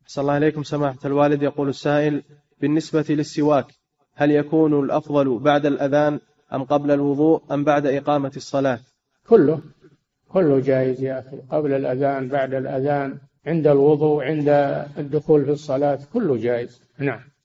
صلى الله عليكم سماحة الوالد. يقول السائل: بالنسبة للسواك هل يكون الأفضل بعد الأذان أم قبل الوضوء أم بعد إقامة الصلاة؟ كله جائز يا أخي، قبل الأذان، بعد الأذان، عند الوضوء، عند الدخول في الصلاة، كله جائز. نعم.